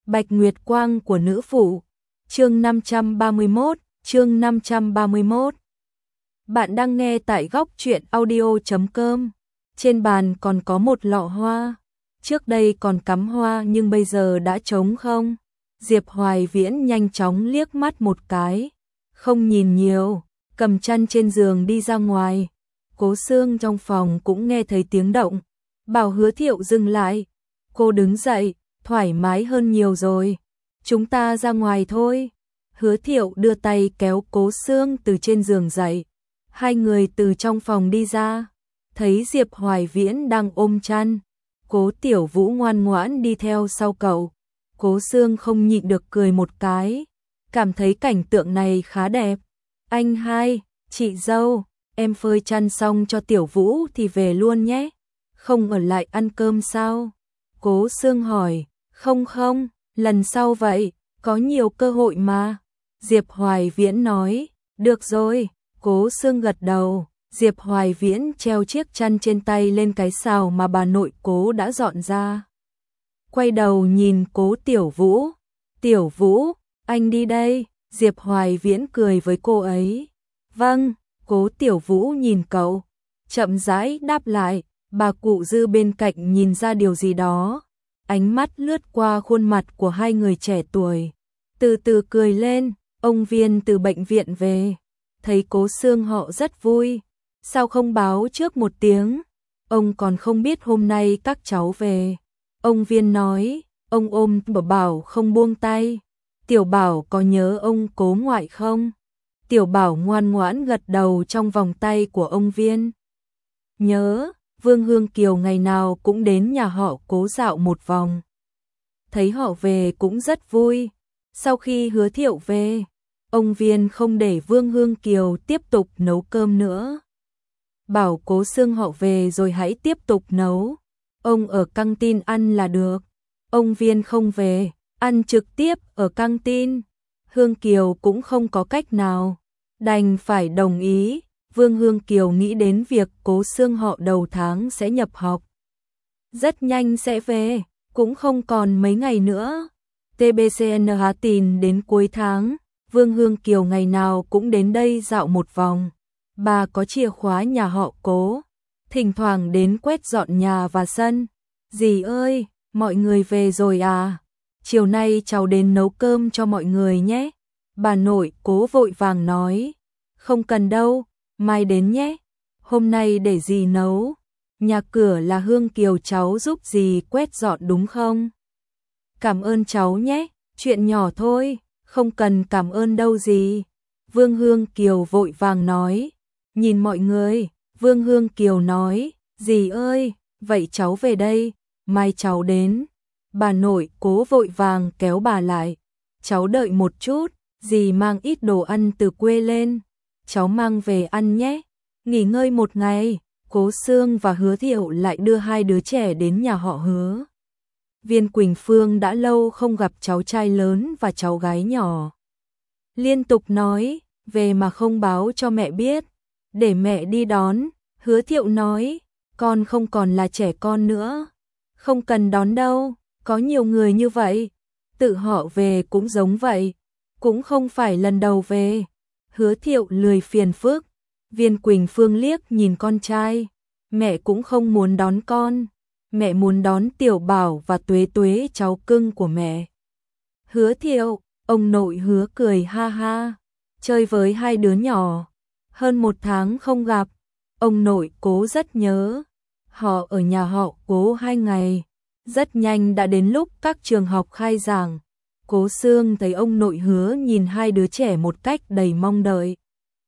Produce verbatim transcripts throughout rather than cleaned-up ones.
Bạch Nguyệt Quang của nữ phụ. Chương năm trăm ba mươi mốt, chương năm trăm ba mươi mốt. Bạn đang nghe tại góc truyện audio chấm com. Trên bàn còn có một lọ hoa. Trước đây còn cắm hoa nhưng bây giờ đã trống không. Diệp Hoài Viễn nhanh chóng liếc mắt một cái, không nhìn nhiều, cầm chăn trên giường đi ra ngoài. Cố Sương trong phòng cũng nghe thấy tiếng động, bảo Hứa Thiệu dừng lại. Cô đứng dậy, thoải mái hơn nhiều rồi. Chúng ta ra ngoài thôi. Hứa Thiệu đưa tay kéo Cố Sương từ trên giường dậy. Hai người từ trong phòng đi ra, thấy Diệp Hoài Viễn đang ôm chăn. Cố Tiểu Vũ ngoan ngoãn đi theo sau cậu. Cố Sương không nhịn được cười một cái, cảm thấy cảnh tượng này khá đẹp. Anh hai, chị dâu, em phơi chăn xong cho Tiểu Vũ thì về luôn nhé. Không ở lại ăn cơm sao? Cố Sương hỏi. Không không, lần sau vậy, có nhiều cơ hội mà. Diệp Hoài Viễn nói. Được rồi. Cố Sương gật đầu. Diệp Hoài Viễn treo chiếc chăn trên tay lên cái xào mà bà nội Cố đã dọn ra. Quay đầu nhìn Cố Tiểu Vũ. Tiểu Vũ, anh đi đây. Diệp Hoài Viễn cười với cô ấy. Vâng. Cố Tiểu Vũ nhìn cậu, chậm rãi đáp lại. Bà cụ Dư bên cạnh nhìn ra điều gì đó, ánh mắt lướt qua khuôn mặt của hai người trẻ tuổi, từ từ cười lên. Ông Viên từ bệnh viện về, thấy Cố Sương họ rất vui. Sao không báo trước một tiếng? Ông còn không biết hôm nay các cháu về. Ông Viên nói. Ông ôm Bảo Bảo không buông tay. Tiểu Bảo có nhớ ông Cố ngoại không? Tiểu Bảo ngoan ngoãn gật đầu trong vòng tay của ông Viên. Nhớ. Vương Hương Kiều ngày nào cũng đến nhà họ Cố dạo một vòng. Thấy họ về cũng rất vui. Sau khi Hứa Thiệu về, ông Viên không để Vương Hương Kiều tiếp tục nấu cơm nữa. Bảo Cố Sương họ về rồi hãy tiếp tục nấu. Ông ở căng tin ăn là được. Ông Viên không về, ăn trực tiếp ở căng tin. Hương Kiều cũng không có cách nào, đành phải đồng ý. Vương Hương Kiều nghĩ đến việc Cố Sương họ đầu tháng sẽ nhập học. Rất nhanh sẽ về, cũng không còn mấy ngày nữa. tê bê xê en Hà Tín đến cuối tháng, Vương Hương Kiều ngày nào cũng đến đây dạo một vòng. Bà có chìa khóa nhà họ Cố, thỉnh thoảng đến quét dọn nhà và sân. Dì ơi, mọi người về rồi à? Chiều nay cháu đến nấu cơm cho mọi người nhé. Bà nội Cố vội vàng nói. Không cần đâu, mai đến nhé. Hôm nay để dì nấu. Nhà cửa là Hương Kiều cháu giúp dì quét dọn đúng không? Cảm ơn cháu nhé, chuyện nhỏ thôi, không cần cảm ơn đâu dì. Vương Hương Kiều vội vàng nói. Nhìn mọi người, Vương Hương Kiều nói. Dì ơi, vậy cháu về đây, mai cháu đến. Bà nội Cố vội vàng kéo bà lại. Cháu đợi một chút, dì mang ít đồ ăn từ quê lên. Cháu mang về ăn nhé. Nghỉ ngơi một ngày. Cố Sương và Hứa Thiệu lại đưa hai đứa trẻ đến nhà họ Hứa. Viên Quỳnh Phương đã lâu không gặp cháu trai lớn và cháu gái nhỏ. Liên tục nói, về mà không báo cho mẹ biết, để mẹ đi đón. Hứa Thiệu nói, con không còn là trẻ con nữa. Không cần đón đâu, có nhiều người như vậy. Tự họ về cũng giống vậy, cũng không phải lần đầu về. Hứa Thiệu lười phiền phức. Viên Quỳnh Phương liếc nhìn con trai. Mẹ cũng không muốn đón con. Mẹ muốn đón Tiểu Bảo và Tuế Tuế cháu cưng của mẹ. Hứa Thiệu, ông nội Hứa cười ha ha. Chơi với hai đứa nhỏ. Hơn một tháng không gặp. Ông nội Cố rất nhớ. Họ ở nhà họ Cố hai ngày. Rất nhanh đã đến lúc các trường học khai giảng. Cố Sương thấy ông nội Hứa nhìn hai đứa trẻ một cách đầy mong đợi.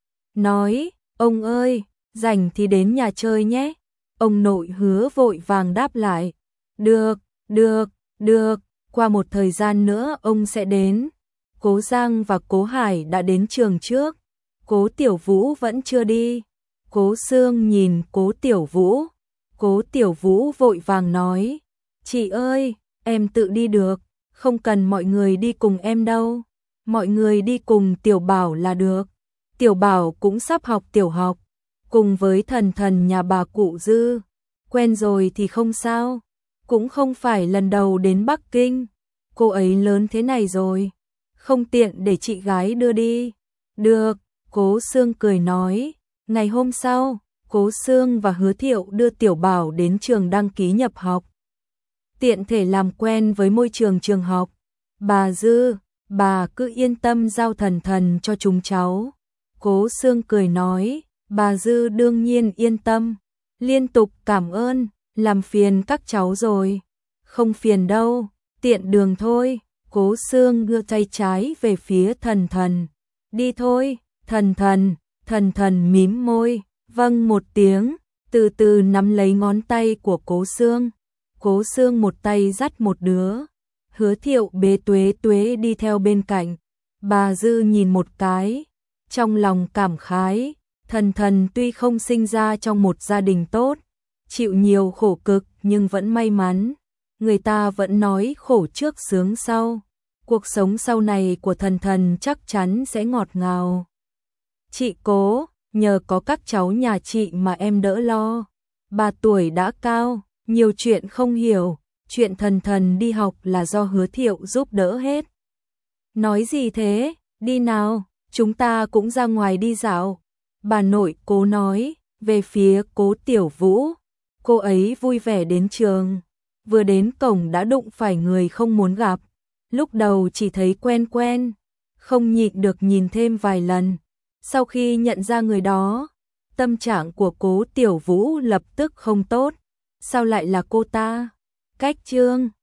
Nói, ông ơi, rảnh thì đến nhà chơi nhé. Ông nội Hứa vội vàng đáp lại. Được, được, được, qua một thời gian nữa ông sẽ đến. Cố Giang và Cố Hải đã đến trường trước. Cố Tiểu Vũ vẫn chưa đi. Cố Sương nhìn Cố Tiểu Vũ. Cố Tiểu Vũ vội vàng nói. Chị ơi, em tự đi được. Không cần mọi người đi cùng em đâu. Mọi người đi cùng Tiểu Bảo là được. Tiểu Bảo cũng sắp học tiểu học. Cùng với Thần Thần nhà bà cụ Dư. Quen rồi thì không sao. Cũng không phải lần đầu đến Bắc Kinh. cô ấy lớn thế này rồi, không tiện để chị gái đưa đi. Được, Cố Sương cười nói. Ngày hôm sau, Cố Sương và Hứa Thiệu đưa Tiểu Bảo đến trường đăng ký nhập học. Tiện thể làm quen với môi trường trường học. Bà Dư, bà cứ yên tâm giao Thần Thần cho chúng cháu. Cố Sương cười nói, bà Dư đương nhiên yên tâm. Liên tục cảm ơn, làm phiền các cháu rồi. Không phiền đâu, tiện đường thôi. Cố Sương đưa tay trái về phía Thần Thần. Đi thôi, Thần Thần. Thần Thần mím môi, vâng một tiếng, từ từ nắm lấy ngón tay của Cố Sương. Cố Sương một tay dắt một đứa. Hứa Thiệu bế Tuế Tuế đi theo bên cạnh. Bà Dư nhìn một cái, trong lòng cảm khái, Thần Thần tuy không sinh ra trong một gia đình tốt, chịu nhiều khổ cực nhưng vẫn may mắn. Người ta vẫn nói khổ trước sướng sau. Cuộc sống sau này của Thần Thần chắc chắn sẽ ngọt ngào. Chị Cố, nhờ có các cháu nhà chị mà em đỡ lo. Bà tuổi đã cao, nhiều chuyện không hiểu, chuyện Thần Thần đi học là do Hứa Thiệu giúp đỡ hết. Nói gì thế, đi nào, chúng ta cũng ra ngoài đi dạo. Bà nội Cố nói, về phía Cố Tiểu Vũ. Cô ấy vui vẻ đến trường, vừa đến cổng đã đụng phải người không muốn gặp. Lúc đầu chỉ thấy quen quen, không nhịn được nhìn thêm vài lần. Sau khi nhận ra người đó, tâm trạng của Cố Tiểu Vũ lập tức không tốt. Sao lại là cô ta? Cách Trương